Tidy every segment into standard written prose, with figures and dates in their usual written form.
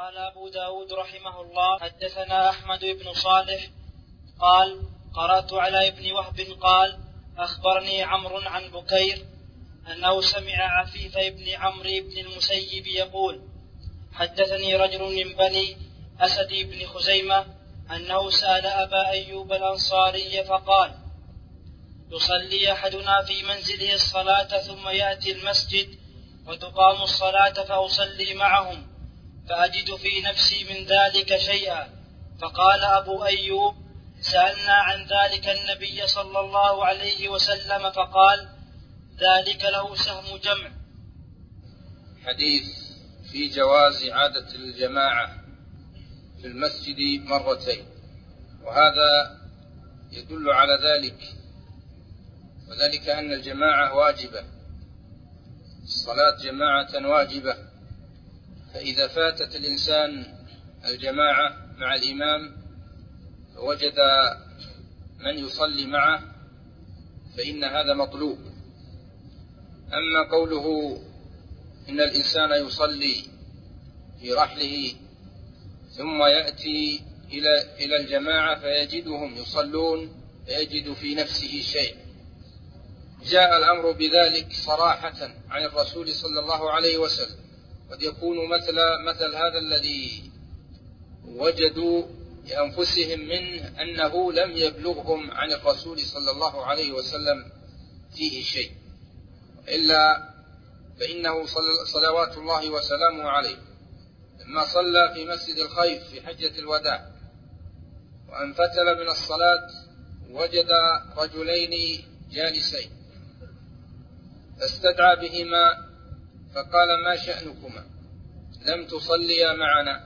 قال أبو داود رحمه الله: حدثنا أحمد بن صالح قال: قرأت على ابن وهب قال: أخبرني عمرو عن بكير أنه سمع عفيف بن عمرو بن المسيب يقول: حدثني رجل من بني أسد بن خزيمة أنه سأل أبا أيوب الأنصاري فقال: يصلي أحدنا في منزله الصلاة ثم يأتي المسجد وتقام الصلاة فأصلي معهم فأجد في نفسي من ذلك شيئا. فقال أبو أيوب: سألنا عن ذلك النبي صلى الله عليه وسلم فقال: ذلك له سهم جمع. حديث في جواز عادة الجماعة في المسجد مرتين، وهذا يدل على ذلك، وذلك أن الجماعة واجبة، الصلاة جماعة واجبة، فإذا فاتت الإنسان الجماعة مع الإمام فوجد من يصلي معه فإن هذا مطلوب. أما قوله إن الإنسان يصلي في رحله ثم يأتي إلى الجماعة فيجدهم يصلون فيجد في نفسه شيء، جاء الأمر بذلك صراحة عن الرسول صلى الله عليه وسلم، قد يكون مثل هذا الذي وجدوا لأنفسهم منه أنه لم يبلغهم عن الرسول صلى الله عليه وسلم فيه شيء، إلا فإنه صلوات الله وسلامه عليه لما صلى في مسجد الخيف في حجة الوداع وانفتل من الصلاة وجد رجلين جالسين فاستدعى بهما فقال: ما شأنكما لم تصليا معنا؟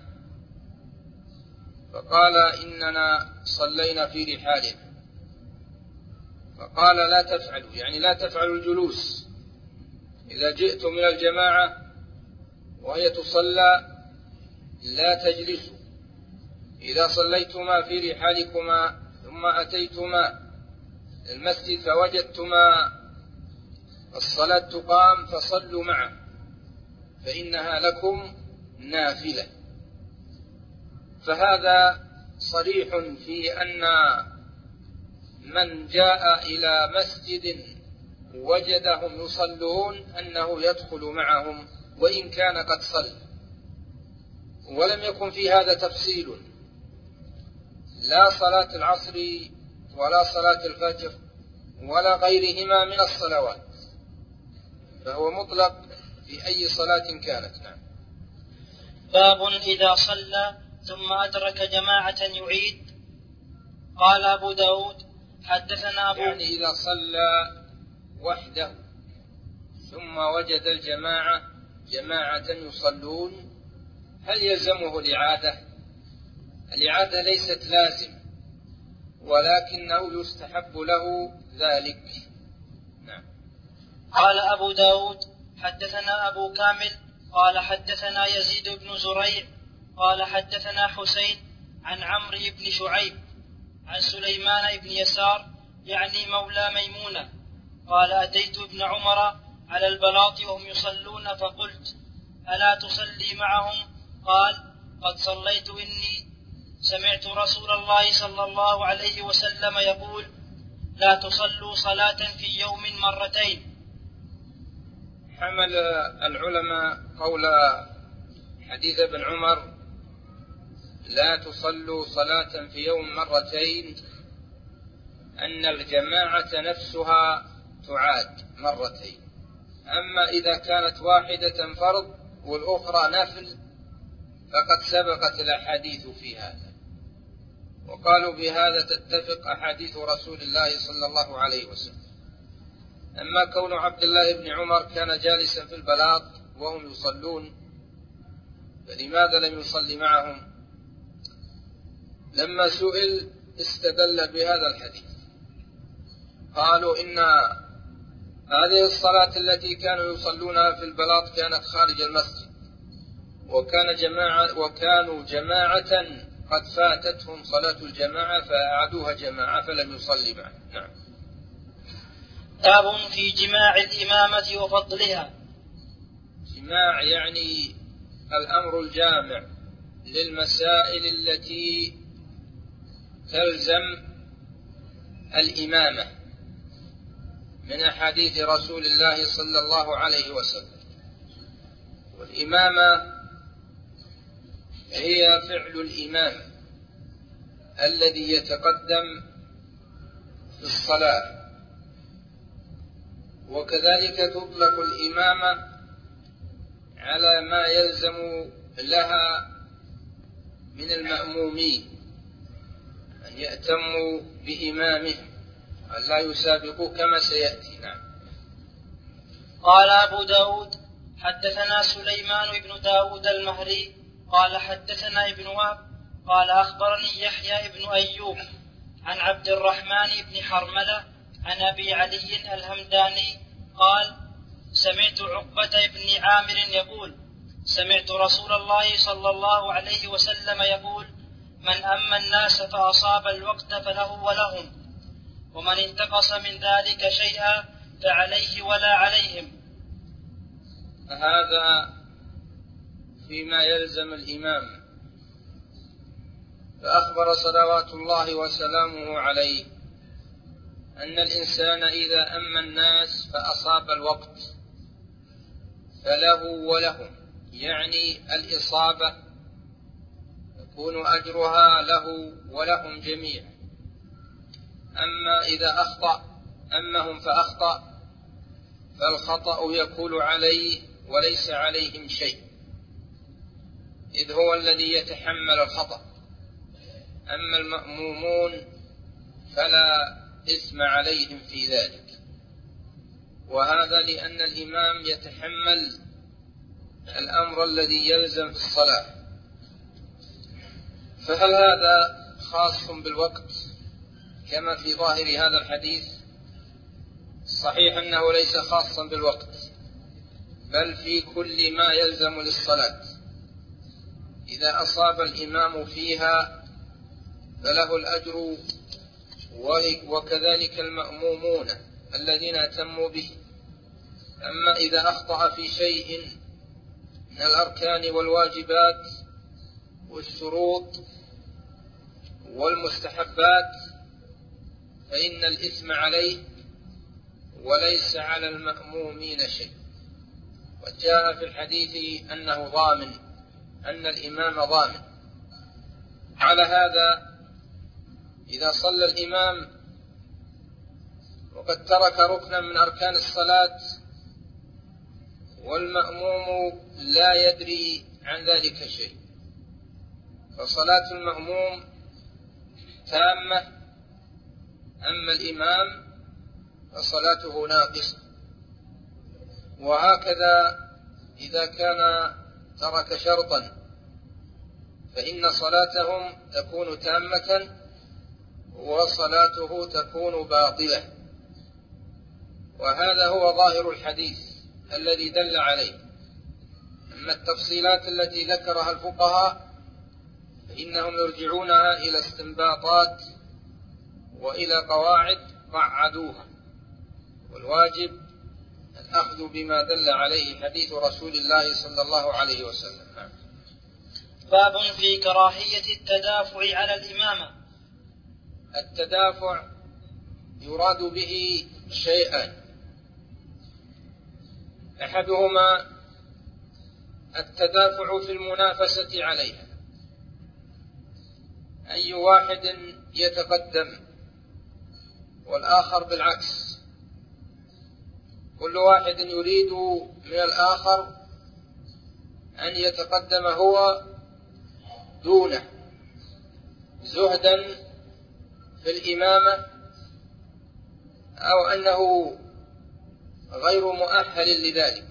فقال: إننا صلينا في رحالنا. فقال: لا تفعلوا، يعني لا تفعلوا الجلوس، إذا جئتم من الجماعة وهي تصلى لا تجلسوا، إذا صليتما في رحالكما ثم أتيتما المسجد فوجدتما الصلاة تقام فصلوا معه فإنها لكم نافلة. فهذا صريح في أن من جاء إلى مسجد وجدهم يصلون أنه يدخل معهم وإن كان قد صلى، ولم يكن في هذا تفصيل، لا صلاة العصر ولا صلاة الفجر ولا غيرهما من الصلوات، فهو مطلق في أي صلاة كانت. نعم. باب إذا صلى ثم أدرك جماعة يعيد. قال أبو داود: حدثنا أبو، يعني إذا صلى وحده ثم وجد جماعة يصلون هل يلزمه الإعادة؟ الإعادة ليست لازم، ولكنه يستحب له ذلك. نعم. قال أبو داود: حدثنا أبو كامل قال حدثنا يزيد بن زريع قال حدثنا حسين عن عمرو بن شعيب عن سليمان بن يسار يعني مولى ميمونة قال: أتيت ابن عمر على البلاط وهم يصلون فقلت: ألا تصلي معهم؟ قال: قد صليت إني سمعت رسول الله صلى الله عليه وسلم يقول: لا تصلوا صلاة في يوم مرتين. حمل العلماء قول حديث ابن عمر: لا تصلوا صلاة في يوم مرتين، أن الجماعة نفسها تعاد مرتين، أما إذا كانت واحدة فرض والأخرى نفل فقد سبقت الأحاديث في هذا، وقالوا بهذا تتفق أحاديث رسول الله صلى الله عليه وسلم. أما كون عبد الله بن عمر كان جالسا في البلاط وهم يصلون فلماذا لم يصلي معهم؟ لما سئل استدل بهذا الحديث، قالوا إن هذه الصلاة التي كانوا يصلونها في البلاط كانت خارج المسجد، وكانوا جماعة قد فاتتهم صلاة الجماعة فأعادوها جماعة فلم يصلي معه. نعم. باب في جماع الإمامة وفضلها. جماع يعني الأمر الجامع للمسائل التي تلزم الإمامة من أحاديث رسول الله صلى الله عليه وسلم. والإمامة هي فعل الإمام الذي يتقدم في الصلاة، وكذلك تطلق الإمامة على ما يلزم لها من المأمومين أن يأتموا بإمامه أن لا يسابقوا كما سيأتي. نعم. قال أبو داود حدثنا سليمان بن داود المهري قال حدثنا ابن وهب قال أخبرني يحيى بن أيوب عن عبد الرحمن بن حرملة عن أبي علي الهمداني قال سمعت عقبة بن عامر يقول سمعت رسول الله صلى الله عليه وسلم يقول من أما الناس فأصاب الوقت فله ولهم، ومن انتقص من ذلك شيئا فعليه ولا عليهم. هذا فيما يلزم الإمام. فأخبر صلوات الله وسلامه عليه أن الإنسان إذا أما الناس فأصاب الوقت فله ولهم، يعني الإصابة يكون أجرها له ولهم جميعا. أما إذا أمهم فأخطأ فالخطأ يكون عليه وليس عليهم شيء، إذ هو الذي يتحمل الخطأ. أما المأمومون فلا إثم عليهم في ذلك، وهذا لأن الإمام يتحمل الأمر الذي يلزم في الصلاة. فهل هذا خاص بالوقت كما في ظاهر هذا الحديث؟ صحيح أنه ليس خاصا بالوقت، بل في كل ما يلزم للصلاة. إذا أصاب الإمام فيها فله الأجر، وكذلك المأمومون الذين أتموا به. أما إذا أخطأ في شيء من الأركان والواجبات والشروط والمستحبات فإن الإثم عليه وليس على المأمومين شيء. وجاء في الحديث أنه ضامن، أن الإمام ضامن. على هذا إذا صلى الإمام وقد ترك ركنا من أركان الصلاة والمأموم لا يدري عن ذلك شيء، فصلاة المأموم تامة، أما الإمام فصلاته ناقصة. وهكذا إذا كان ترك شرطا فإن صلاتهم تكون تامة وصلاته تكون باطلة. وهذا هو ظاهر الحديث الذي دل عليه. أما التفصيلات التي ذكرها الفقهاء فإنهم يرجعونها إلى استنباطات وإلى قواعد قعدوها، والواجب الأخذ بما دل عليه حديث رسول الله صلى الله عليه وسلم. باب في كراهية التدافع على الإمامة. التدافع يراد به شيئان: أحدهما التدافع في المنافسة عليها، أي واحد يتقدم والآخر بالعكس، كل واحد يريد من الآخر أن يتقدم هو دونه زهدا في الإمامة، أو أنه غير مؤهل لذلك.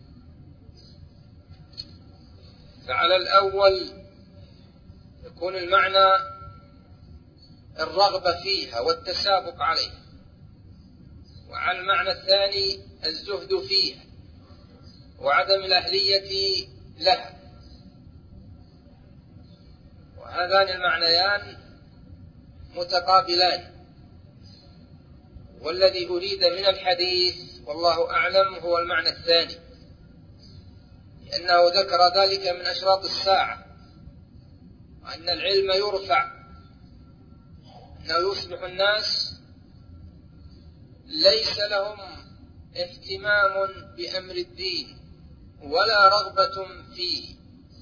فعلى الأول يكون المعنى الرغبة فيها والتسابق عليها، وعلى المعنى الثاني الزهد فيها وعدم الأهلية لها. وهذان المعنيان متقابلان، والذي أريد من الحديث والله أعلم هو المعنى الثاني، لأنه ذكر ذلك من أشراط الساعة، أن العلم يرفع، أنه يصبح الناس ليس لهم اهتمام بأمر الدين ولا رغبة فيه.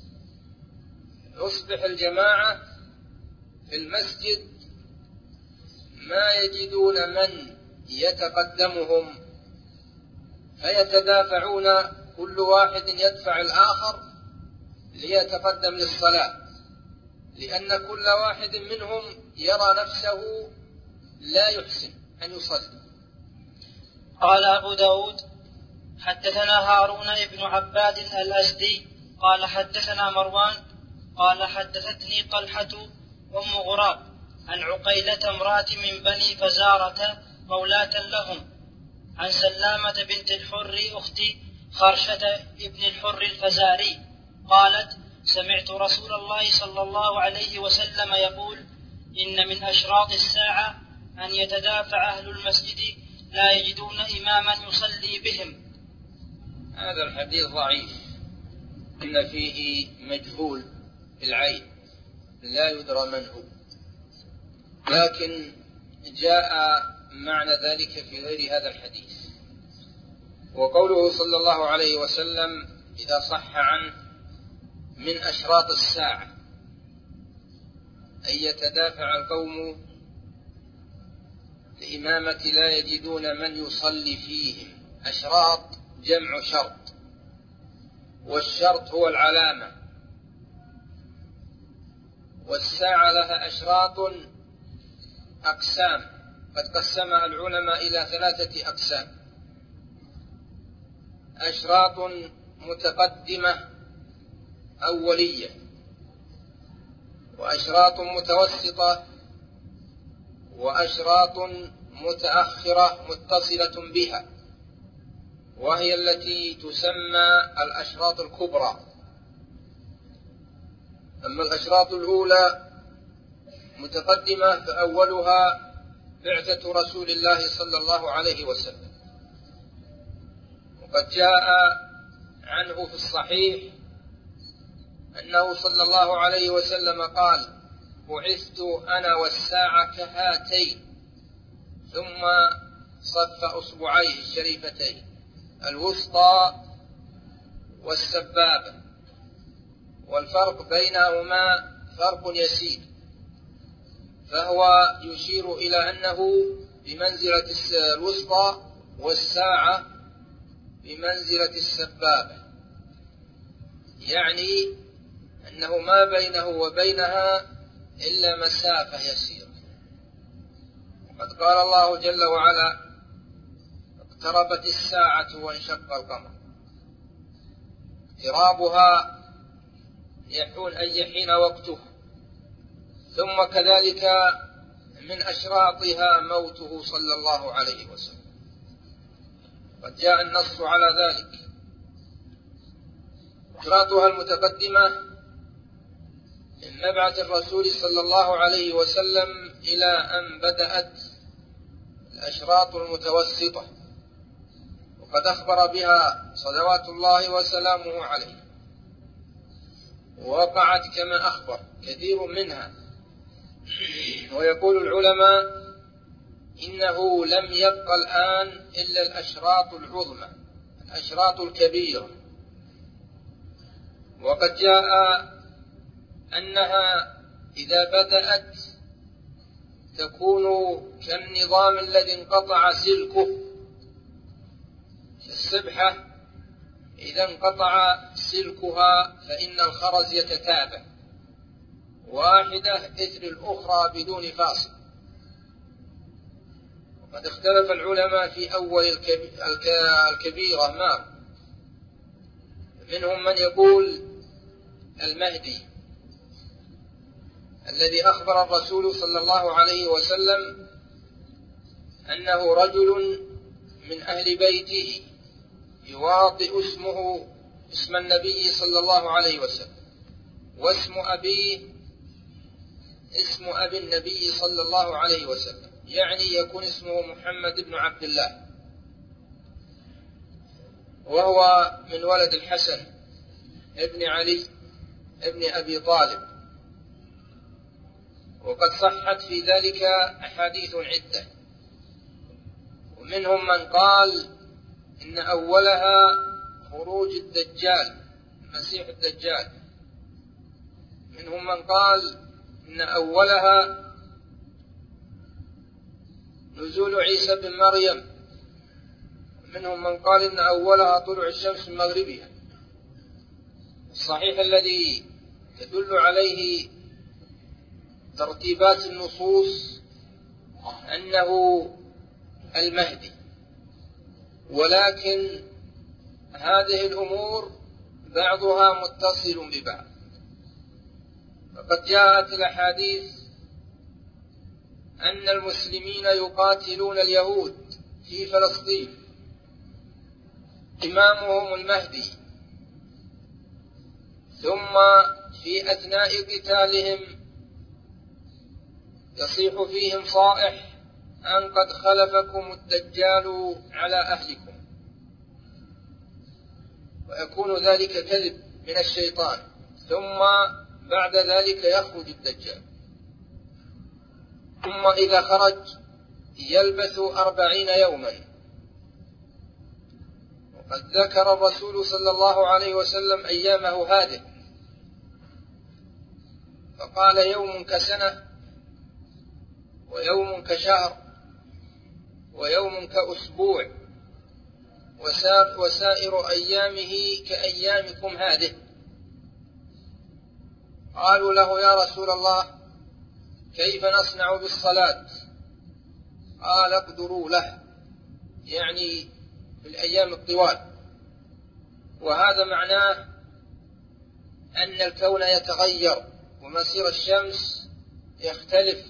يصبح الجماعة في المسجد ما يجدون من يتقدمهم فيتدافعون، كل واحد يدفع الآخر ليتقدم للصلاة، لأن كل واحد منهم يرى نفسه لا يحسن أن يصلي. قال أبو داود حدثنا هارون بن عباد الأزدي قال حدثنا مروان قال حدثتني طلحة أم غراب عن عقيلة امرأة من بني فزارة مولاة لهم عن سلامة بنت الحر أخت خرشة ابن الحر الفزاري قالت سمعت رسول الله صلى الله عليه وسلم يقول إن من أشراط الساعة أن يتدافع أهل المسجد لا يجدون إماما يصلي بهم. هذا الحديث ضعيف، إن فيه مجهول بالعين لا يدرى من هو، لكن جاء معنى ذلك في غير هذا الحديث. وقوله صلى الله عليه وسلم إذا صح عنه من أشراط الساعة أن يتدافع القوم الإمامة لا يجدون من يصلي فيهم. أشراط جمع شرط، والشرط هو العلامة، والساعة لها أشراط أقسام قد قسمها العلماء إلى 3 أقسام: أشراط متقدمة أولية، وأشراط متوسطة، وأشراط متأخرة متصلة بها، وهي التي تسمى الأشراط الكبرى. أما الأشراط الأولى متقدمة فأولها بعثة رسول الله صلى الله عليه وسلم، وقد جاء عنه في الصحيح أنه صلى الله عليه وسلم قال بعثت أنا والساعة كهاتين، ثم صف أصبعيه الشريفتين الوسطى والسبابة، والفرق بينهما فرق يسير، فهو يشير إلى أنه بمنزلة الوسطى، والساعة بمنزلة السبابة، يعني أنه ما بينه وبينها إلا مسافة يسيرة. وقد قال الله جل وعلا اقتربت الساعة وانشق القمر، اقترابها يحون أي حين وقته، ثم كذلك من أشراطها موته صلى الله عليه وسلم، قد جاء النص على ذلك. أشراطها المتقدمة من مبعث الرسول صلى الله عليه وسلم إلى أن بدأت الأشراط المتوسطة، وقد أخبر بها صلوات الله وسلامه عليه، ووقعت كما أخبر كثير منها. ويقول العلماء إنه لم يبق الآن إلا الأشراط العظمى، الأشراط الكبيرة، وقد جاء أنها إذا بدأت تكون كالنظام الذي انقطع سلكه، السبحة إذا انقطع سلكها فإن الخرز يتتابع واحدة إثر الأخرى بدون فاصل. وقد اختلف العلماء في أول الكبيرة ما، منهم من يقول المهدي الذي أخبر الرسول صلى الله عليه وسلم أنه رجل من أهل بيته يواطئ اسمه اسم النبي صلى الله عليه وسلم، واسم أبيه اسم أبي النبي صلى الله عليه وسلم، يعني يكون اسمه محمد بن عبد الله، وهو من ولد الحسن ابن علي ابن أبي طالب، وقد صحت في ذلك أحاديث عدة، ومنهم من قال إن أولها خروج الدجال المسيح الدجال، منهم من قال إن أولها نزول عيسى بن مريم، منهم من قال إن أولها طلوع الشمس من مغربها. الصحيح الذي تدل عليه ترتيبات النصوص أنه المهدي، ولكن هذه الأمور بعضها متصل ببعض. فقد جاءت الأحاديث أن المسلمين يقاتلون اليهود في فلسطين، إمامهم المهدي، ثم في أثناء قتالهم يصيح فيهم صائح أن قد خلفكم الدجال على أهلكم، ويكون ذلك كذب من الشيطان، ثم بعد ذلك يخرج الدجال، ثم إذا خرج يلبث 40 يوما. وقد ذكر الرسول صلى الله عليه وسلم أيامه هذه، فقال يوم كسنة، ويوم كشهر، ويوم كأسبوع، وسائر أيامه كأيامكم هذه. قالوا له يا رسول الله كيف نصنع بالصلاة؟ قال اقدروا له، يعني في الأيام الطوال. وهذا معناه أن الكون يتغير ومسير الشمس يختلف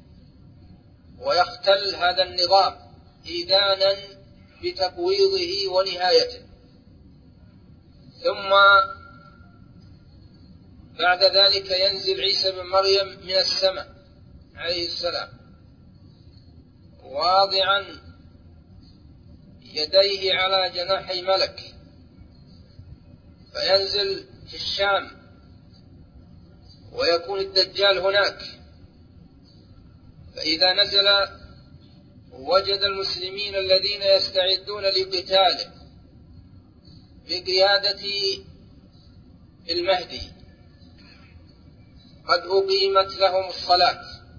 ويختل هذا النظام إذانا بتقويضه ونهايته. ثم بعد ذلك ينزل عيسى بن مريم من السماء عليه السلام واضعا يديه على جناحي ملك، فينزل في الشام ويكون الدجال هناك. فإذا نزل وجد المسلمين الذين يستعدون لقتاله بقيادة المهدي قد أقيمت لهم الصلاة،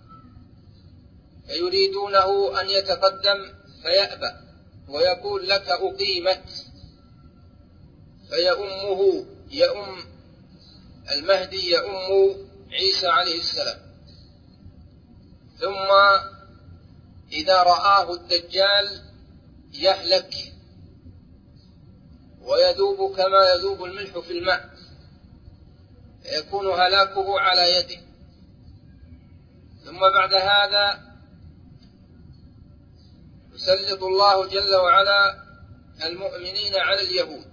فيريدونه أن يتقدم فيأبى ويقول لك أقيمت، فيأمه يأم المهدي يأم عيسى عليه السلام. ثم إذا رآه الدجال يهلك ويذوب كما يذوب الملح في الماء، يكون هلاكه على يده. ثم بعد هذا يسلط الله جل وعلا المؤمنين على اليهود،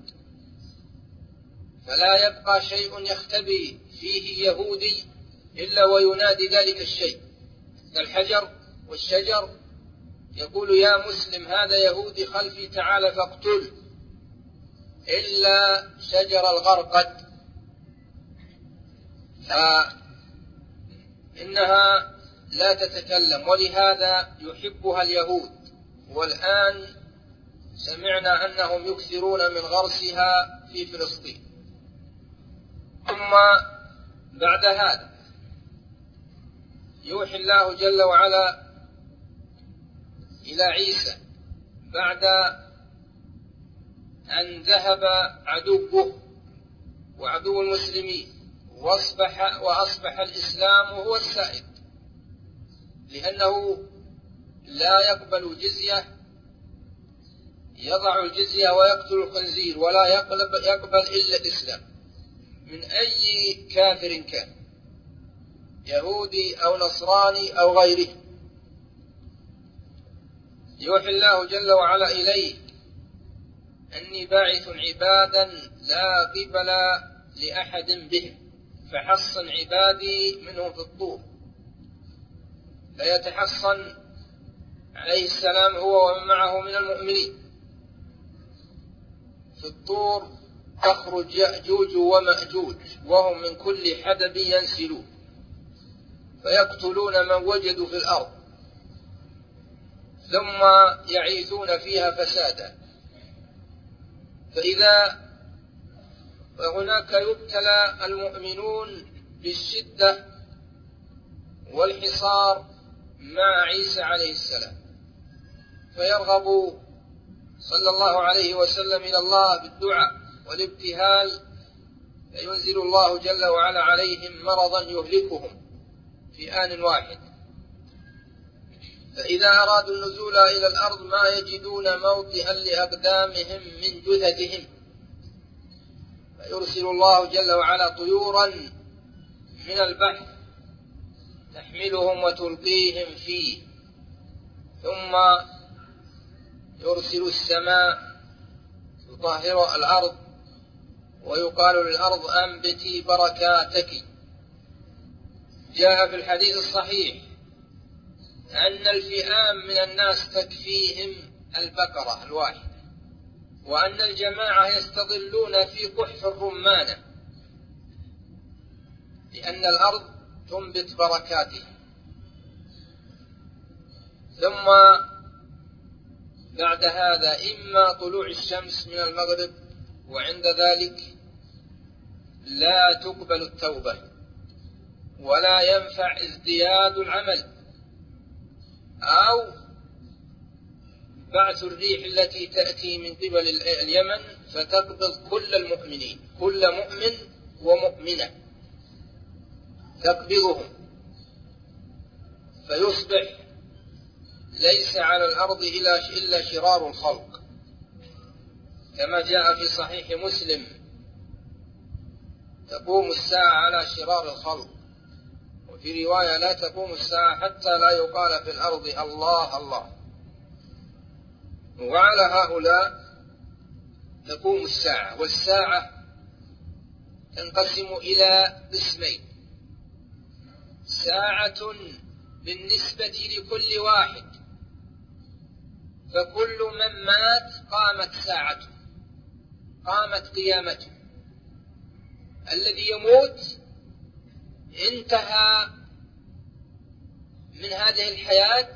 فلا يبقى شيء يختبي فيه يهودي إلا وينادي ذلك الشيء. الحجر والشجر يقول يا مسلم هذا يهودي خلفي تعال فاقتل، إلا شجر الغرقد، فإنها لا تتكلم، ولهذا يحبها اليهود. والآن سمعنا أنهم يكثرون من غرسها في فلسطين. ثم بعد هذا يوحي الله جل وعلا إلى عيسى بعد أن ذهب عدوه وعدو المسلمين وأصبح الإسلام هو السائد، لأنه لا يقبل الجزية، يضع الجزية ويقتل الخنزير، ولا يقبل إلا الإسلام من أي كافر كان، يهودي أو نصراني أو غيره. يوحي الله جل وعلا إليه أني باعث عبادا لا قبل لأحد به، فحصن عبادي منهم في الطور. فيتحصن عليه السلام هو ومن معه من المؤمنين. في الطور تخرج يأجوج ومأجوج وهم من كل حدب ينسلون، فيقتلون من وجدوا في الأرض ثم يعيثون فيها فسادا. فهناك يبتلى المؤمنون بالشدة والحصار مع عيسى عليه السلام، فيرغب صلى الله عليه وسلم إلى الله بالدعاء والابتهال، فينزل الله جل وعلا عليهم مرضا يهلكهم في آن واحد. فإذا أرادوا النزول إلى الأرض ما يجدون موطئا لأقدامهم من جثثهم، فيرسل الله جل وعلا طيورا من البحر تحملهم وتلقيهم فيه، ثم يرسل السماء تطهر الأرض ويقال للأرض أنبتي بركاتك. جاء في الحديث الصحيح أن الفئام من الناس تكفيهم البقرة الواحدة، وأن الجماعة يستظلون في قحف الرمانة، لأن الأرض تنبت بركاته. ثم بعد هذا إما طلوع الشمس من المغرب، وعند ذلك لا تقبل التوبة ولا ينفع ازدياد العمل، أو بعث الريح التي تأتي من قبل اليمن فتقبض كل المؤمنين، كل مؤمن ومؤمنة تقبضهم، فيصبح ليس على الأرض إلا شرار الخلق، كما جاء في صحيح مسلم: تقوم الساعة على شرار الخلق. وفي رواية: لا تقوم الساعة حتى لا يقال في الأرض الله الله. وعلى هؤلاء تقوم الساعة. والساعة تنقسم إلى قسمين: ساعة بالنسبة لكل واحد، فكل من مات قامت ساعته، قامت قيامته. الذي يموت انتهى من هذه الحياة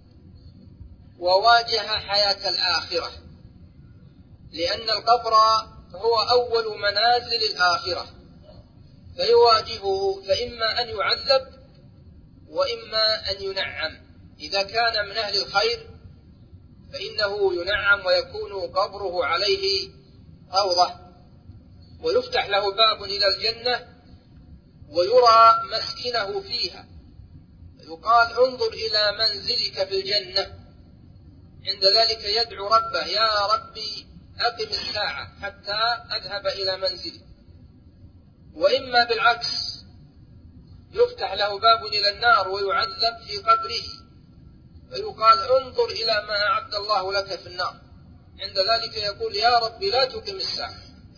وواجه حياة الآخرة، لأن القبر هو أول منازل الآخرة، فيواجهه، فإما أن يعذب وإما أن ينعم. إذا كان من أهل الخير فإنه ينعم ويكون قبره عليه روضة، ويفتح له باب إلى الجنة ويرى مسكنه فيها، يقال: انظر إلى منزلك في الجنة. عند ذلك يدعو ربه: يا ربي أقم الساعة حتى أذهب إلى منزلي. وإما بالعكس، يفتح له باب إلى النار ويعذب في قبره، فيقال: انظر إلى ما أعد الله لك في النار. عند ذلك يقول: يا ربي لا تقم الساعة.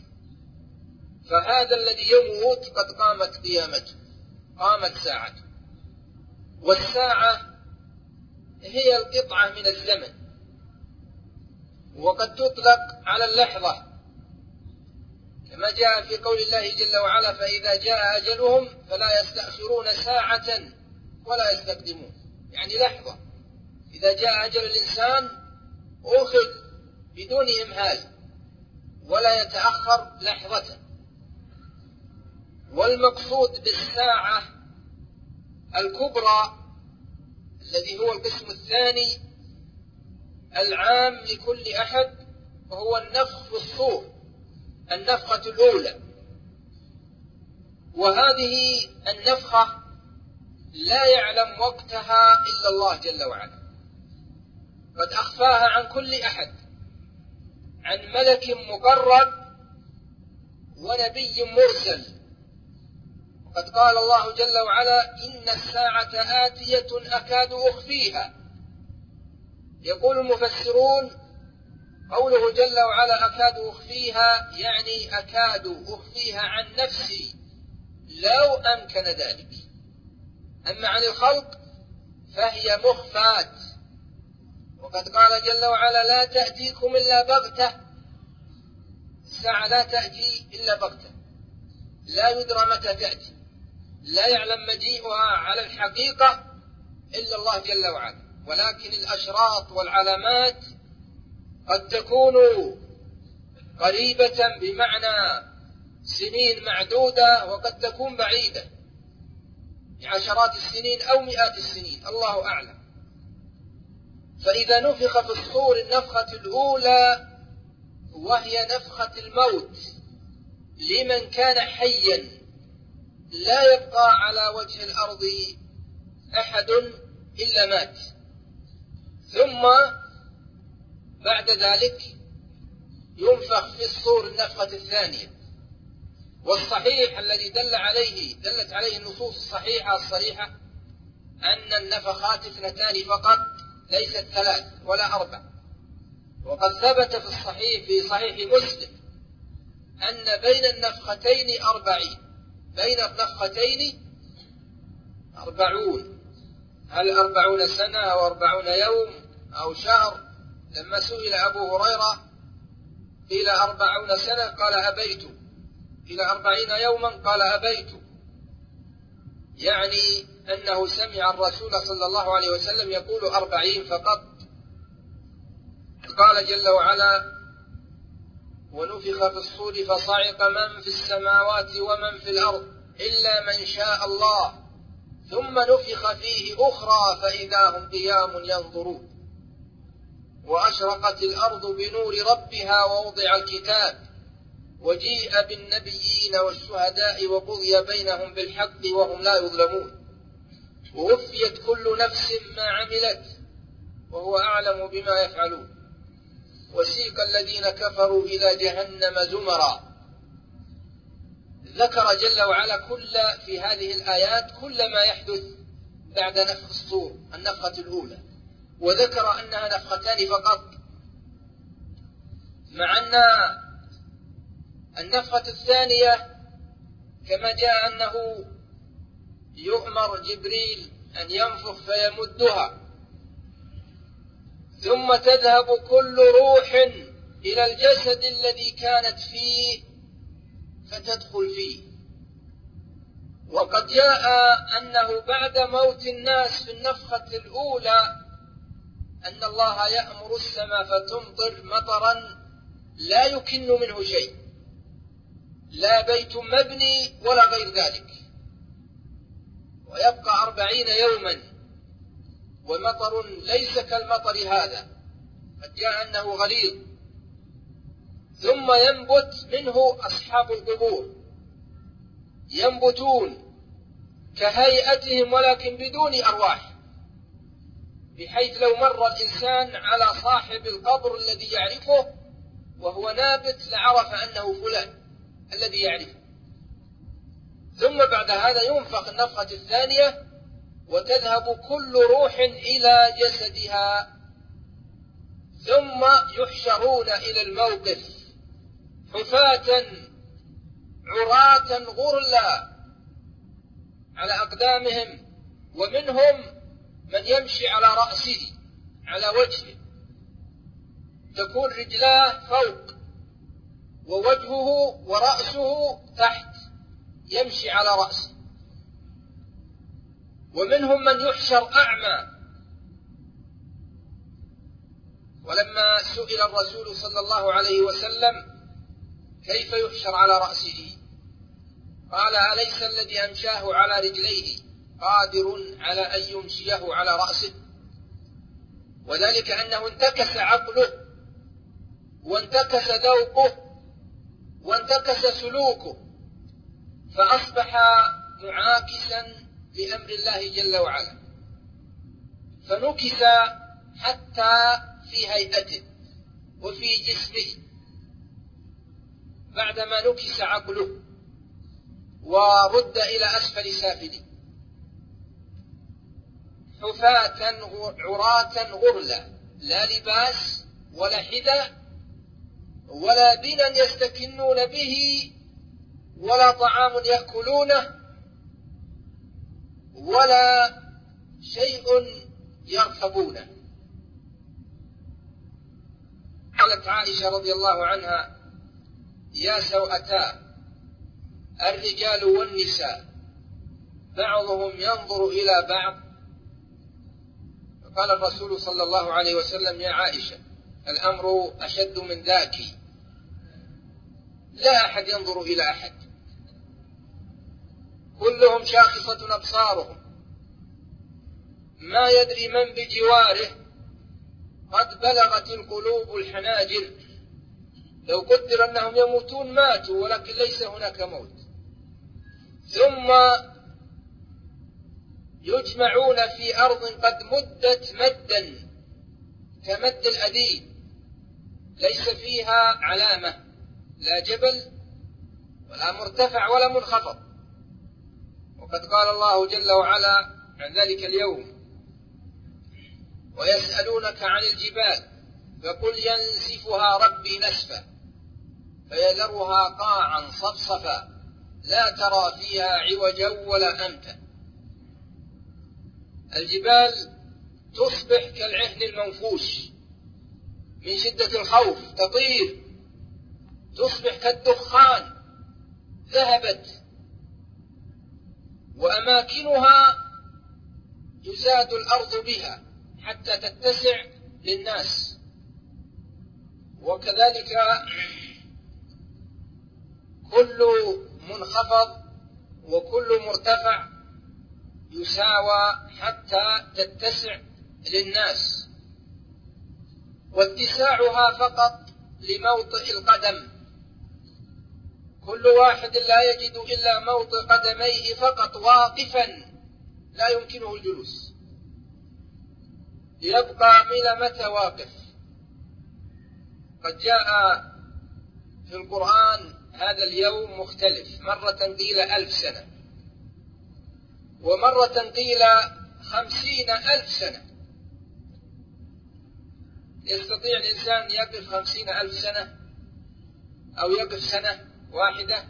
فهذا الذي يموت قد قامت قيامته، قامت ساعته. والساعة هي القطعة من الزمن، وقد تطلق على اللحظة، كما جاء في قول الله جل وعلا: فإذا جاء أجلهم فلا يستأخرون ساعة ولا يستقدمون. يعني لحظة، إذا جاء أجل الإنسان أخذ بدون إمهال ولا يتأخر لحظة. والمقصود بالساعة الكبرى الذي هو القسم الثاني العام لكل أحد، وهو النفخ في الصور، النفخة الأولى. وهذه النفخة لا يعلم وقتها إلا الله جل وعلا، قد أخفاها عن كل أحد، عن ملك مقرب ونبي مرسل. قد قال الله جل وعلا: إن الساعة آتية أكاد أخفيها. يقول المفسرون: قوله جل وعلا أكاد أخفيها يعني أكاد أخفيها عن نفسي لو أمكن ذلك. أما عن الخلق فهي مخفاة. وقد قال جل وعلا: لا تأتيكم إلا بغتة. الساعة لا تأتي إلا بغتة، لا يدرى متى تأتي. لا يعلم مجيئها على الحقيقة إلا الله جل وعلا، ولكن الأشراط والعلامات قد تكون قريبة بمعنى سنين معدودة، وقد تكون بعيدة بعشرات السنين أو مئات السنين، الله أعلم. فإذا نفخ في الصور النفخة الأولى وهي نفخة الموت لمن كان حيا لا يبقى على وجه الأرض أحد إلا مات، ثم بعد ذلك ينفخ في الصور النفخة الثانية. والصحيح الذي دلت عليه النصوص الصحيحة الصريحة أن النفخات 2 فقط، ليست 3 ولا 4. وقد ثبت في الصحيح في صحيح مسلم أن بين النفختين 40، بين النفختين 40. هل 40 سنة أو 40 يوم أو شهر؟ لما سئل أبو هريرة قيل 40 سنة قال أبيت، قيل 40 يوما قال أبيت، يعني أنه سمع الرسول صلى الله عليه وسلم يقول 40 فقط. قال جل وعلا: ونفخ في الصور فصعق من في السماوات ومن في الأرض إلا من شاء الله ثم نفخ فيه أخرى فإذا هم قيام ينظرون وأشرقت الأرض بنور ربها ووضع الكتاب وجيء بالنبيين والشهداء وقضي بينهم بالحق وهم لا يظلمون ووفيت كل نفس ما عملت وهو أعلم بما يفعلون وسيق الذين كفروا إلى جهنم زمرا. ذكر جل وعلا في هذه الآيات كل ما يحدث بعد نفخ الصور النفخة الأولى، وذكر أنها نفختان فقط، مع أن النفخة الثانية كما جاء أنه يؤمر جبريل أن ينفخ فيمدها ثم تذهب كل روح إلى الجسد الذي كانت فيه فتدخل فيه. وقد جاء أنه بعد موت الناس في النفخة الأولى أن الله يأمر السماء فتمطر مطرا لا يكن منه شيء، لا بيت مبني ولا غير ذلك، ويبقى 40 يوما ومطر ليس كالمطر هذا، قد جاء أنه غليظ، ثم ينبت منه أصحاب القبور، ينبتون كهيئتهم ولكن بدون أرواح، بحيث لو مر الإنسان على صاحب القبر الذي يعرفه وهو نابت لعرف أنه فلان الذي يعرفه. ثم بعد هذا ينفخ النفخة الثانية وتذهب كل روح إلى جسدها، ثم يحشرون إلى الموقف حفاة عراة غرلا على أقدامهم، ومنهم من يمشي على رأسه على وجهه، تكون رجلاه فوق ووجهه ورأسه تحت، يمشي على رأسه. ومنهم من يحشر أعمى. ولما سئل الرسول صلى الله عليه وسلم كيف يحشر على رأسه قال: أليس الذي أمشاه على رجليه قادر على أن يمشيه على رأسه؟ وذلك أنه انتكس عقله وانتكس ذوقه وانتكس سلوكه، فأصبح معاكسا لأمر الله جل وعلا، فنكس حتى في هيئته وفي جسمه بعدما نكس عقله ورد إلى أسفل سافله، حفاة عراة غرلا، لا لباس ولا حذاء ولا بنا يستكنون به ولا طعام يأكلونه ولا شيء يركبونه. قالت عائشة رضي الله عنها: يا سوءتا الرجال والنساء بعضهم ينظر إلى بعض. فقال الرسول صلى الله عليه وسلم: يا عائشة، الأمر أشد من ذاك، لا أحد ينظر إلى أحد، كلهم شاخصة أبصارهم، ما يدري من بجواره، قد بلغت القلوب الحناجر، لو قدر أنهم يموتون ماتوا، ولكن ليس هناك موت. ثم يجمعون في أرض قد مدت مدا كمد الأديب، ليس فيها علامة، لا جبل ولا مرتفع ولا منخفض. وقد قال الله جل وعلا عن ذلك اليوم: ويسألونك عن الجبال فقل ينسفها ربي نسفا فيذرها قاعا صفصفا لا ترى فيها عوجا ولا أمتا. الجبال تصبح كالعهن المنفوش من شدة الخوف، تطير، تصبح كالدخان، ذهبت، وأماكنها يزاد الأرض بها حتى تتسع للناس. وكذلك كل منخفض وكل مرتفع يساوى حتى تتسع للناس، واتساعها فقط لموطئ القدم، كل واحد لا يجد إلا موطئ قدميه فقط واقفا لا يمكنه الجلوس، يبقى إلى متى واقف؟ قد جاء في القرآن هذا اليوم مختلف، مرة قيل 1000 سنة، ومرة قيل 50,000 سنة. يستطيع الإنسان يقف 50,000 سنة أو يقف سنة واحدة؟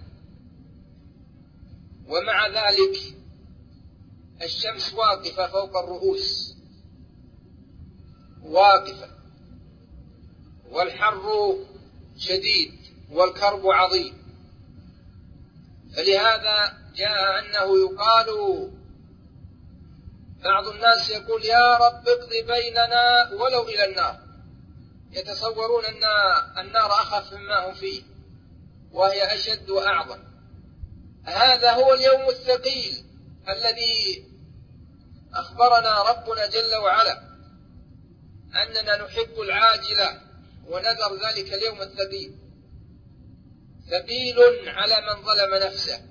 ومع ذلك الشمس واقفة فوق الرؤوس، واقفة، والحر شديد والكرب عظيم. فلهذا جاء أنه يقال، بعض الناس يقول: يا رب اقض بيننا ولو إلى النار، يتصورون أن النار أخف مما هم فيه وهي أشد وأعظم. هذا هو اليوم الثقيل الذي أخبرنا ربنا جل وعلا أننا نحب العاجلة ونذر ذلك اليوم الثقيل، ثقيل على من ظلم نفسه،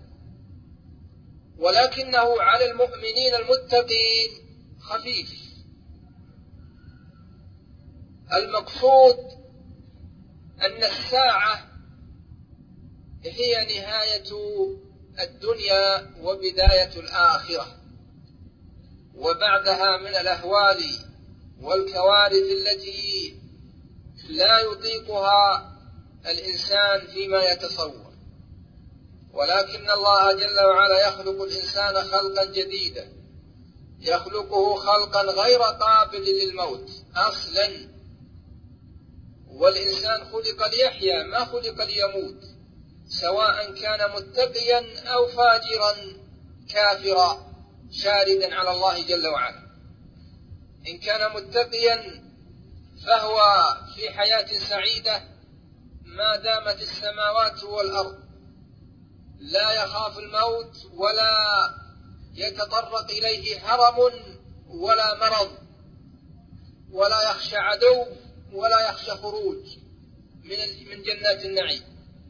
ولكنه على المؤمنين المتقين خفيف. المقصود أن الساعة هي نهاية الدنيا وبداية الآخرة، وبعدها من الأهوال والكوارث التي لا يطيقها الإنسان فيما يتصور. ولكن الله جل وعلا يخلق الإنسان خلقا جديدا، يخلقه خلقا غير قابل للموت أصلا، والإنسان خلق ليحيا ما خلق ليموت، سواء كان متقيا أو فاجرا كافرا شاردا على الله جل وعلا. إن كان متقيا فهو في حياة سعيدة ما دامت السماوات والأرض، لا يخاف الموت ولا يتطرق إليه هرم ولا مرض، ولا يخشى عدو ولا يخشى خروج من جنات النعيم،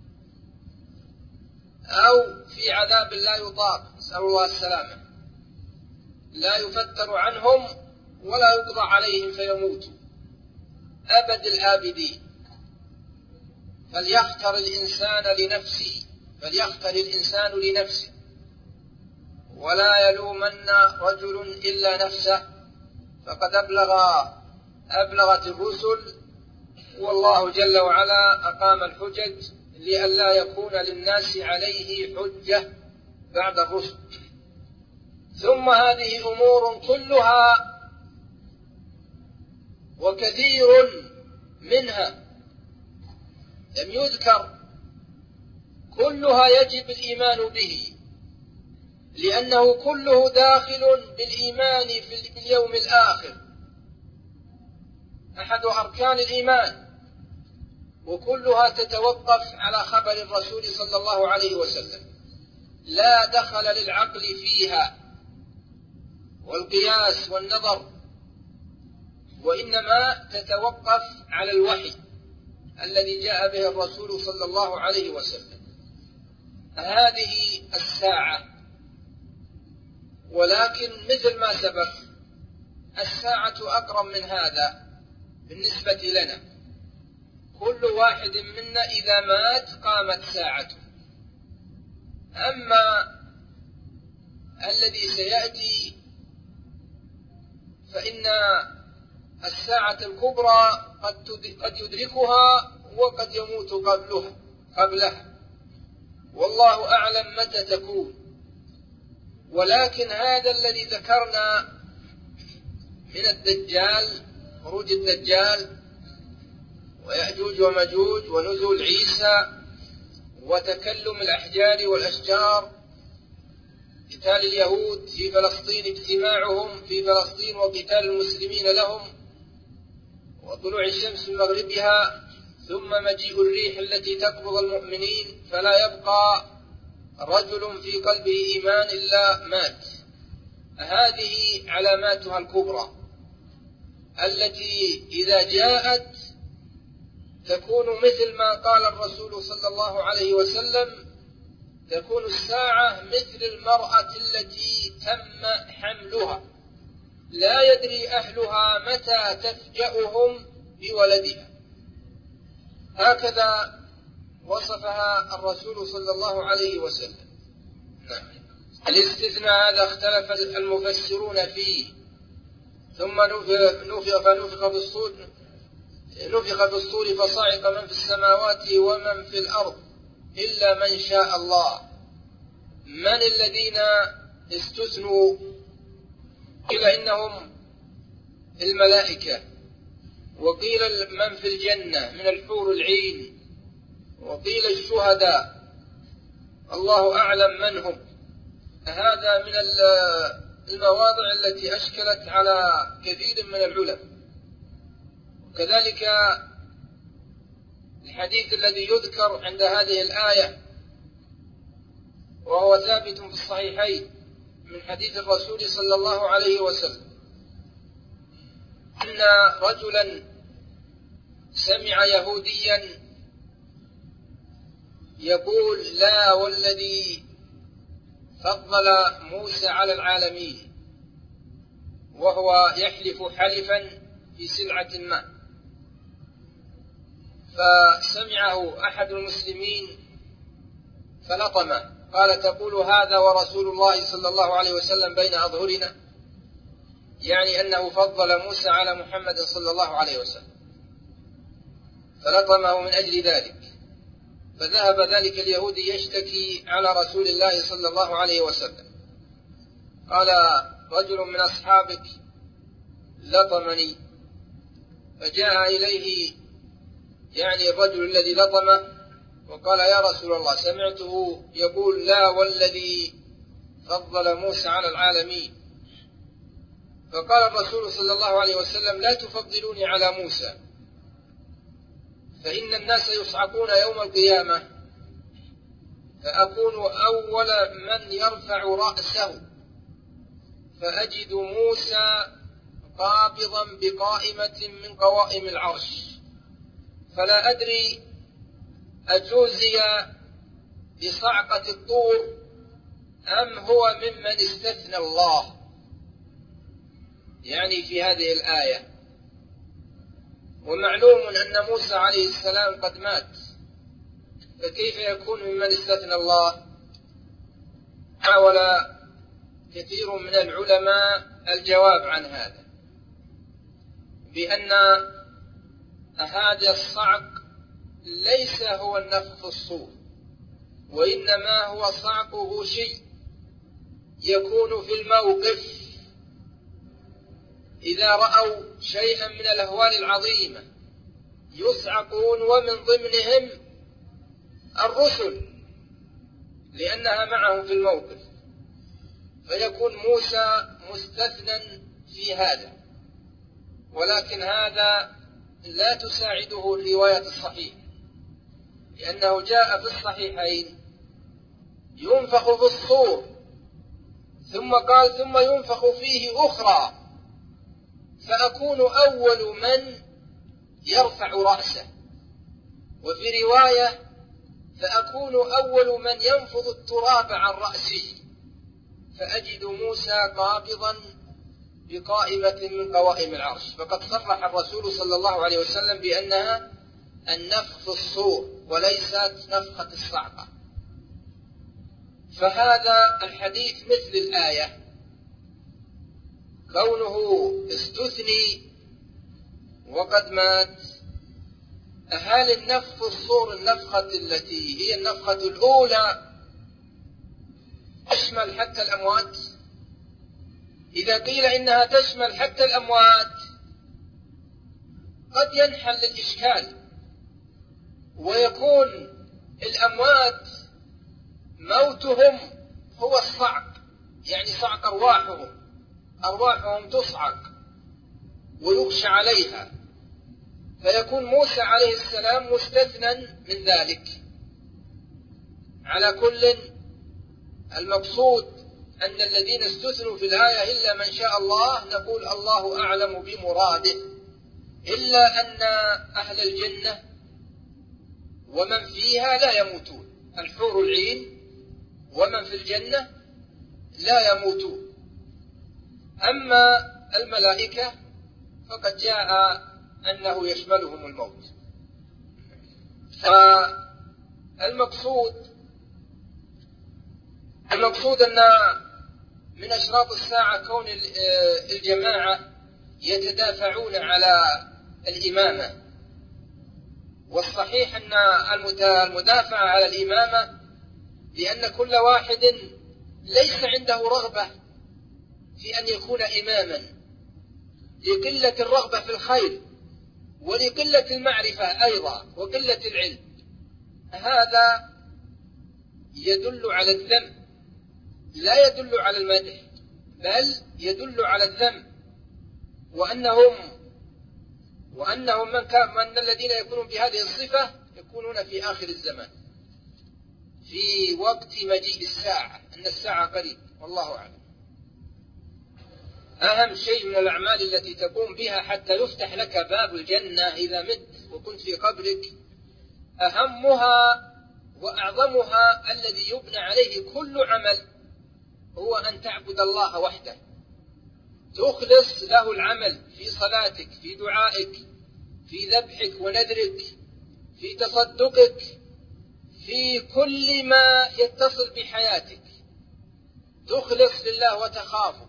أو في عذاب لا يطاق، نسأل الله السلامة، لا يفتر عنهم ولا يقضى عليهم فيموتوا أبد الآبدين. فليختر الإنسان لنفسه ولا يلومن رجل إلا نفسه، فقد أبلغت الرسل، والله جل وعلا أقام الحجج لئلا يكون للناس عليه حجة بعد الرسل. ثم هذه أمور كلها وكثير منها لم يذكر، كلها يجب الإيمان به لأنه كله داخل بالإيمان باليوم الآخر، أحد أركان الإيمان، وكلها تتوقف على خبر الرسول صلى الله عليه وسلم، لا دخل للعقل فيها والقياس والنظر، وإنما تتوقف على الوحي الذي جاء به الرسول صلى الله عليه وسلم. هذه الساعة، ولكن مثل ما سبق الساعة أقرب من هذا بالنسبة لنا، كل واحد منا إذا مات قامت ساعته. أما الذي سيأتي فإن الساعة الكبرى قد يدركها وقد يموت قبلها، والله أعلم متى تكون. ولكن هذا الذي ذكرنا من الدجال، خروج الدجال ويأجوج ومجوج ونزول عيسى وتكلم الأحجار والأشجار، قتال اليهود في فلسطين، اجتماعهم في فلسطين وقتال المسلمين لهم، وطلوع الشمس من مغربها، ثم مجيء الريح التي تقبض المؤمنين فلا يبقى رجل في قلبه إيمان إلا مات. هذه علاماتها الكبرى التي إذا جاءت تكون مثل ما قال الرسول صلى الله عليه وسلم: تكون الساعة مثل المرأة التي تم حملها لا يدري أهلها متى تفجأهم بولدها. هكذا وصفها الرسول صلى الله عليه وسلم. الاستثناء هذا اختلف المفسرون فيه، ثم نفخ في الصور فصعق من في السماوات ومن في الأرض إلا من شاء الله. من الذين استثنوا؟ قيل إنهم الملائكة، وقيل من في الجنة من الحور العين، وقيل الشهداء، الله أعلم من هم. هذا من المواضع التي أشكلت على كثير من العلماء. وكذلك الحديث الذي يذكر عند هذه الآية وهو ثابت في الصحيحين من حديث الرسول صلى الله عليه وسلم أن رجلا سمع يهوديا يقول: لا والذي فضل موسى على العالمين، وهو يحلف حلفا في سلعة ما، فسمعه أحد المسلمين فلطمه، قال: تقول هذا ورسول الله صلى الله عليه وسلم بين أظهرنا؟ يعني أنه فضل موسى على محمد صلى الله عليه وسلم، فلطمه من أجل ذلك. فذهب ذلك اليهودي يشتكي على رسول الله صلى الله عليه وسلم، قال: رجل من أصحابك لطمني. فجاء إليه يعني الرجل الذي لطمه وقال: يا رسول الله، سمعته يقول: لا والذي فضل موسى على العالمين. فقال الرسول صلى الله عليه وسلم: لا تفضلوني على موسى، فإن الناس يصعقون يوم القيامة فأكون أول من يرفع رأسه، فأجد موسى قابضا بقائمة من قوائم العرش، فلا أدري أجوزي بصعقة الطور أم هو ممن استثنى الله، يعني في هذه الآية. ومعلوم أن موسى عليه السلام قد مات، فكيف يكون ممن استثنى الله؟ حاول كثير من العلماء الجواب عن هذا بأن هذا الصعق ليس هو النفخ في الصور، وإنما هو صعقه شيء يكون في الموقف إذا رأوا شيئا من الأهوال العظيمة يصعقون، ومن ضمنهم الرسل لأنها معهم في الموقف. فيكون موسى مستثنى في هذا، ولكن هذا لا تساعده الرواية الصحيحة، لأنه جاء في الصحيحين ينفخ في الصور ثم قال ثم ينفخ فيه أخرى فأكون أول من يرفع رأسه، وفي رواية فأكون أول من ينفض التراب عن رأسه فأجد موسى قابضا بقائمة من قوائم العرش. فقد صرح الرسول صلى الله عليه وسلم بأنها النفخ في الصور وليست نفخة الصعقة. فهذا الحديث مثل الآية، كونه استثني وقد مات. هل النفخ في الصور النفخة التي هي النفخة الأولى تشمل حتى الأموات؟ إذا قيل إنها تشمل حتى الأموات قد ينحل الإشكال، ويكون الأموات موتهم هو الصعق، يعني صعق أرواحهم تصعق ويغشى عليها، فيكون موسى عليه السلام مستثنى من ذلك. على كل، المقصود أن الذين استثنوا في الآية إلا من شاء الله، نقول الله أعلم بمراده، إلا أن أهل الجنة ومن فيها لا يموتون، الحور العين ومن في الجنة لا يموتون. أما الملائكة فقد جاء أنه يشملهم الموت. فالمقصود أن من أشراط الساعة كون الجماعة يتدافعون على الإمامة، والصحيح أن المدافعة على الإمامة لأن كل واحد ليس عنده رغبة في أن يكون إماما، لقلة الرغبة في الخير ولقلة المعرفة أيضا وقلة العلم. هذا يدل على الذم، لا يدل على المدح، بل يدل على الذم، وأنهم من الذين يكونون بهذه الصفة يكونون في آخر الزمان، في وقت مجيء الساعة، أن الساعة قريب، والله أعلم. أهم شيء من الأعمال التي تقوم بها حتى يفتح لك باب الجنة إذا مت وكنت في قبرك، أهمها وأعظمها الذي يبنى عليه كل عمل هو أن تعبد الله وحده، تخلص له العمل في صلاتك، في دعائك، في ذبحك ونذرك، في تصدقك، في كل ما يتصل بحياتك تخلص لله وتخافه،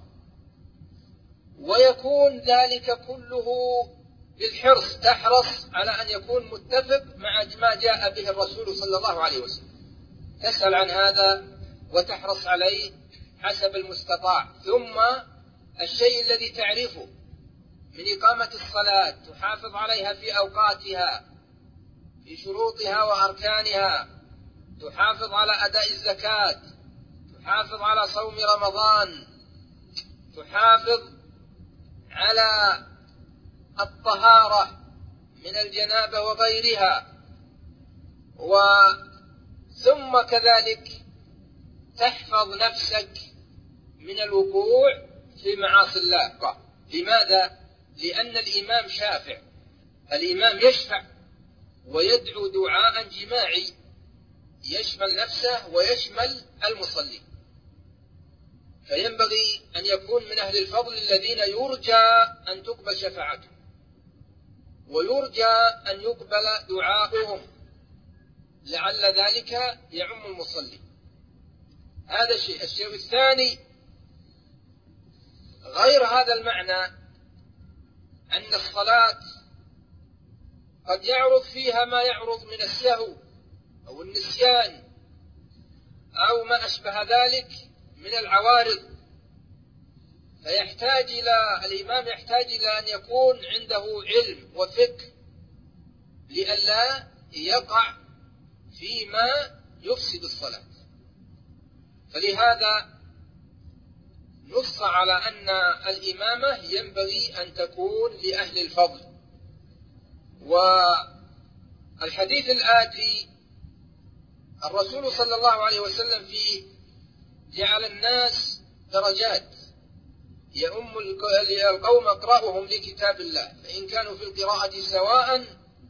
ويكون ذلك كله بالحرص، تحرص على أن يكون متفق مع ما جاء به الرسول صلى الله عليه وسلم، تسأل عن هذا وتحرص عليه حسب المستطاع. ثم الشيء الذي تعرفه من إقامة الصلاة تحافظ عليها في أوقاتها، في شروطها وأركانها، تحافظ على أداء الزكاة، تحافظ على صوم رمضان، تحافظ على الطهارة من الجنابة وغيرها، ثم كذلك تحفظ نفسك من الوقوع في معاصي الله. لماذا؟ لأن الإمام شافع، الإمام يشفع ويدعو دعاء جماعي يشمل نفسه ويشمل المصلي، فينبغي أن يكون من أهل الفضل الذين يرجى أن تقبل شفاعتهم ويرجى أن يقبل دعاؤهم، لعل ذلك يعم المصلي. هذا الشيء. الشيء الثاني غير هذا المعنى، أن الصلاة قد يعرض فيها ما يعرض من السهو أو النسيان أو ما أشبه ذلك من العوارض، الإمام يحتاج إلى أن يكون عنده علم وفقه لئلا يقع فيما يفسد الصلاة. فلهذا نص على أن الإمامة ينبغي أن تكون لأهل الفضل. والحديث الآتي الرسول صلى الله عليه وسلم فيه جعل الناس درجات، يؤم القوم أقرأهم لكتاب الله، فإن كانوا في القراءة سواء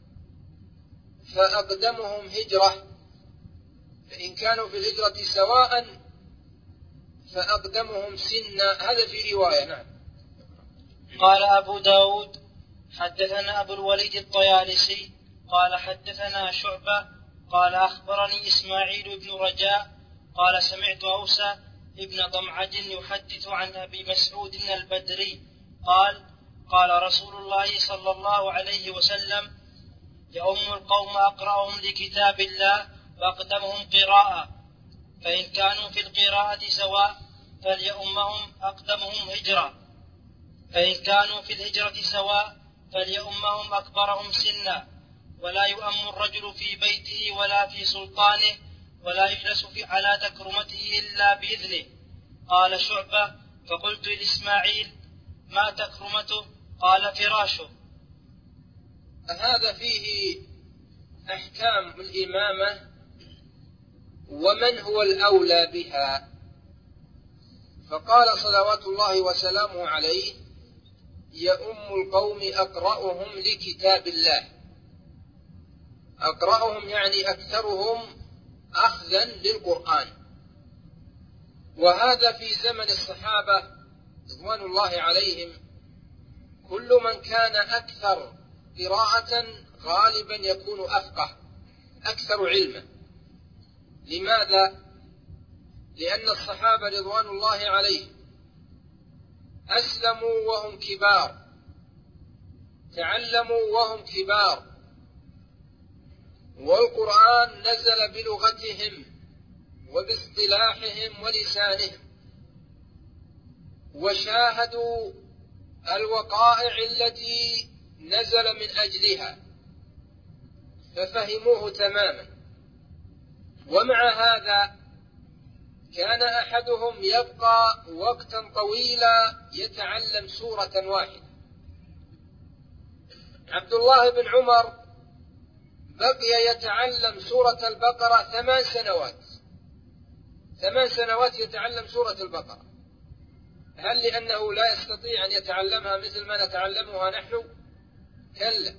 فأقدمهم هجرة، فإن كانوا في الهجرة سواء فأقدمهم سنا. هذا في رواية. نعم. قال أبو داود حدثنا أبو الوليد الطيالسي قال حدثنا شعبة قال أخبرني إسماعيل بن رجاء قال سمعت أوسى ابن ضمعج يحدث عن أبي مسعود البدري قال قال رسول الله صلى الله عليه وسلم يؤم القوم أقرأهم لكتاب الله وأقدمهم قراءة، فإن كانوا في القراءة سواء فليؤمهم أقدمهم هجرة، فإن كانوا في الهجرة سواء فليؤمهم أكبرهم سنا، ولا يؤم الرجل في بيته ولا في سلطانه ولا يجلس على تكرمته إلا بإذنه. قال شعبة فقلت لإسماعيل ما تكرمته؟ قال فراشه. هذا فيه أحكام الإمامة ومن هو الأولى بها. فقال صلوات الله وسلامه عليه يؤم القوم أقرأهم لكتاب الله. أقرأهم يعني أكثرهم أخذا للقرآن، وهذا في زمن الصحابة رضوان الله عليهم كل من كان أكثر قراءة غالبا يكون أفقه أكثر علما. لماذا؟ لأن الصحابة رضوان الله عليهم أسلموا وهم كبار، تعلموا وهم كبار، والقرآن نزل بلغتهم وباصطلاحهم ولسانهم، وشاهدوا الوقائع التي نزل من أجلها ففهموه تماما. ومع هذا كان أحدهم يبقى وقتا طويلا يتعلم سورة واحدة. عبد الله بن عمر بقي يتعلم سورة البقرة 8 سنوات، 8 سنوات يتعلم سورة البقرة. هل لأنه لا يستطيع أن يتعلمها مثل ما نتعلمها نحن؟ كلا،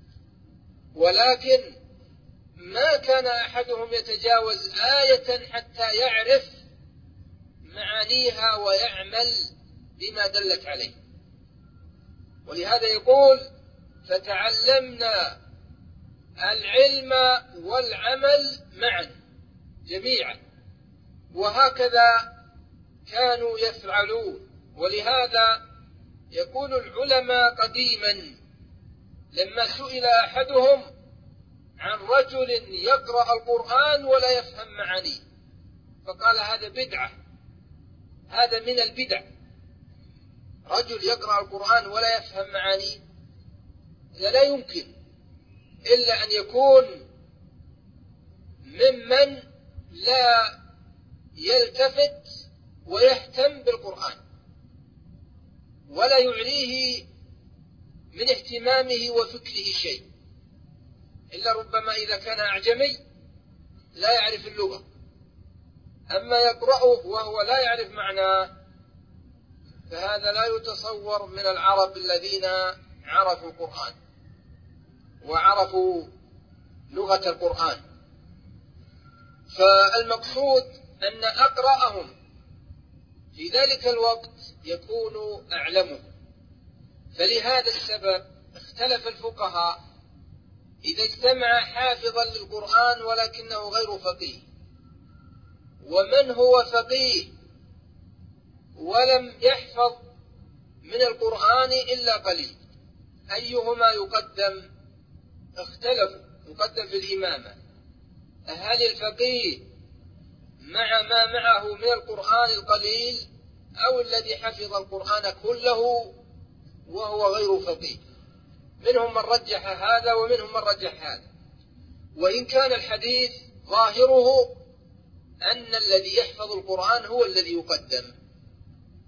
ولكن ما كان أحدهم يتجاوز آية حتى يعرف معانيها ويعمل بما دلت عليه. ولهذا يقول فتعلمنا العلم والعمل معا جميعا، وهكذا كانوا يفعلون. ولهذا يقول العلماء قديما لما سئل أحدهم عن رجل يقرأ القرآن ولا يفهم معانيه فقال هذا بدعة، هذا من البدع. رجل يقرأ القرآن ولا يفهم معانيه لا يمكن إلا أن يكون ممن لا يلتفت ويهتم بالقرآن ولا يعليه من اهتمامه وفكره شيء، إلا ربما إذا كان أعجمي لا يعرف اللغة، أما يقرأه وهو لا يعرف معناه فهذا لا يتصور من العرب الذين عرفوا القرآن وعرفوا لغة القرآن. فالمقصود أن أقرأهم في ذلك الوقت يكون أعلمه. فلهذا السبب اختلف الفقهاء إذا اجتمع حافظا للقرآن ولكنه غير فقيه، ومن هو فقيه ولم يحفظ من القرآن إلا قليل، أيهما يقدم؟ اختلفوا، يقدم في الإمامة. هل الفقيه مع ما معه من القرآن القليل أو الذي حفظ القرآن كله وهو غير فقيه؟ منهم من رجح هذا ومنهم من رجح هذا، وإن كان الحديث ظاهره أن الذي يحفظ القرآن هو الذي يقدم،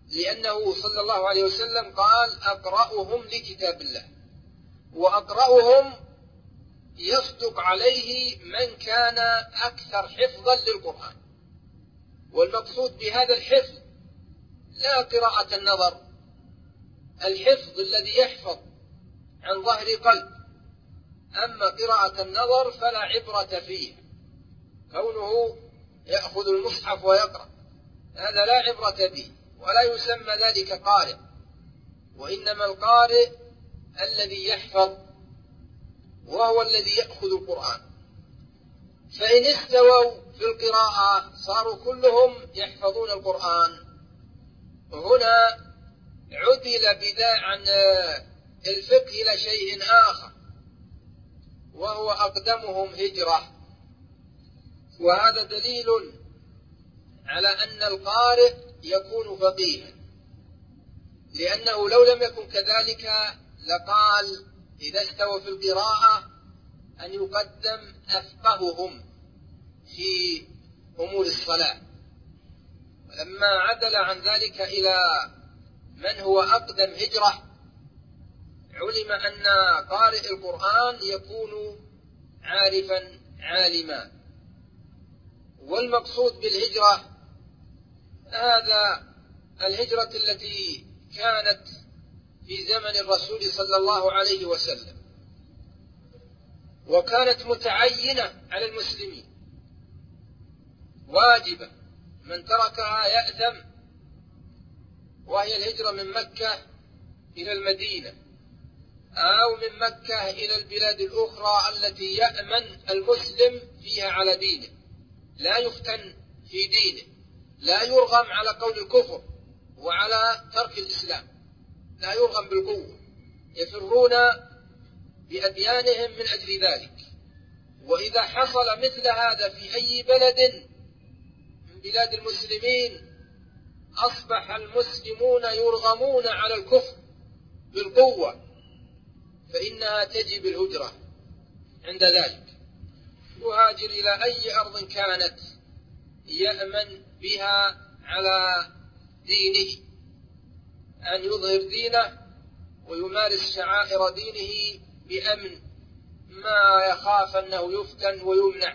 لأنه صلى الله عليه وسلم قال أقرأهم لكتاب الله، وأقرأهم يصدق عليه من كان أكثر حفظا للقرآن. والمقصود بهذا الحفظ لا قراءة النظر، الحفظ الذي يحفظ عن ظهر قلب. أما قراءة النظر فلا عبرة فيه، كونه يأخذ المصحف ويقرأ هذا لا عبرة به، ولا يسمى ذلك قارئ، وإنما القارئ الذي يحفظ، وهو الذي يأخذ القرآن. فإن استووا في القراءة صاروا كلهم يحفظون القرآن. هنا عدل بذا عن الفقه إلى شيء آخر، وهو أقدمهم هجرة، وهذا دليل على أن القارئ يكون فقيها، لأنه لو لم يكن كذلك لقال إذا استوى في القراءة أن يقدم أفقههم في أمور الصلاة. ولما عدل عن ذلك إلى من هو أقدم هجرة علم أن قارئ القرآن يكون عارفا عالما. والمقصود بالهجرة هذا الهجرة التي كانت في زمن الرسول صلى الله عليه وسلم، وكانت متعينة على المسلمين واجبة، من تركها يأثم، وهي الهجرة من مكة إلى المدينة، أو من مكة إلى البلاد الأخرى التي يأمن المسلم فيها على دينه، لا يفتن في دينه، لا يرغم على قول الكفر وعلى ترك الإسلام، لا يرغم بالقوة، يفرون بأديانهم من أجل ذلك. وإذا حصل مثل هذا في أي بلد من بلاد المسلمين أصبح المسلمون يرغمون على الكفر بالقوة، فإنها تجب الهجرة عند ذلك، يهاجر إلى أي أرض كانت يأمن بها على دينه، أن يظهر دينه ويمارس شعائر دينه بأمن، ما يخاف أنه يفتن ويمنع.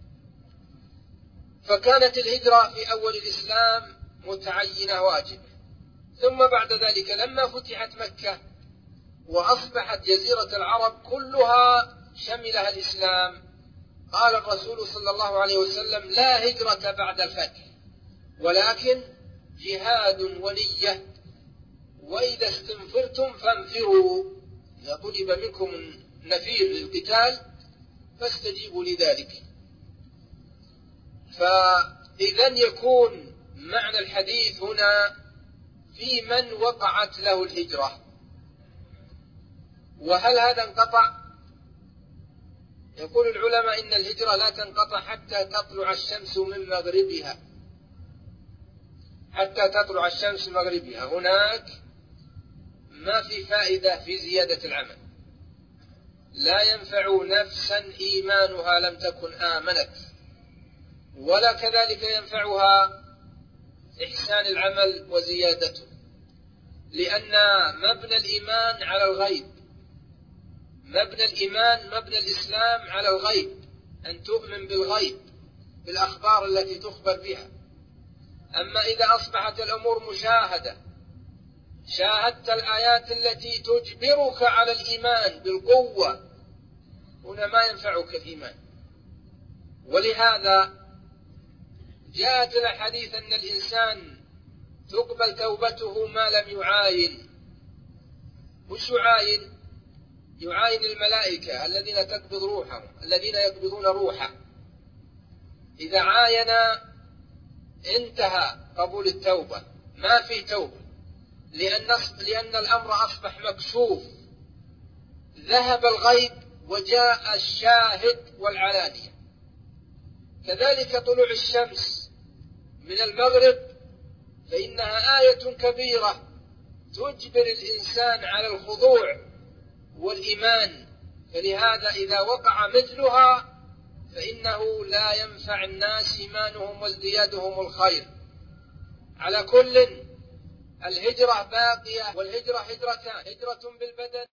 فكانت الهجرة في أول الإسلام متعينة واجبة. ثم بعد ذلك لما فتحت مكة وأصبحت جزيرة العرب كلها شملها الإسلام، قال الرسول صلى الله عليه وسلم لا هجرة بعد الفتح، ولكن جهاد ونية، وإذا استنفرتم فانفروا، إذا طلب منكم النفير للقتال فاستجيبوا لذلك. فإذا يكون معنى الحديث هنا في من وقعت له الهجرة. وهل هذا انقطع؟ يقول العلماء إن الهجرة لا تنقطع حتى تطلع الشمس من مغربها، حتى تطلع الشمس من مغربها. هناك ما في فائدة في زيادة العمل، لا ينفع نفسا إيمانها لم تكن آمنت، ولا كذلك ينفعها إحسان العمل وزيادته، لأن مبنى الإيمان على الغيب، مبنى الإيمان مبنى الإسلام على الغيب، أن تؤمن بالغيب، بالأخبار التي تخبر بها. أما إذا أصبحت الأمور مشاهدة، شاهدت الآيات التي تجبرك على الإيمان بالقوة، هنا ما ينفعك الإيمان. ولهذا جاءت الحديث أن الإنسان تقبل توبته ما لم يعاين. وش يعاين؟ يعاين الملائكة الذين تقبض روحهم، الذين يقبضون روحه. إذا عاين انتهى قبول التوبة، ما في توبة، لأن الأمر أصبح مكشوف، ذهب الغيب وجاء الشاهد والعلانية. كذلك طلوع الشمس من المغرب فإنها آية كبيرة تجبر الإنسان على الخضوع والإيمان، فلهذا إذا وقع مثلها فإنه لا ينفع الناس إيمانهم وازديادهم الخير. على كل الهجرة باقية، والهجرة هجرتان: هجرة بالبدن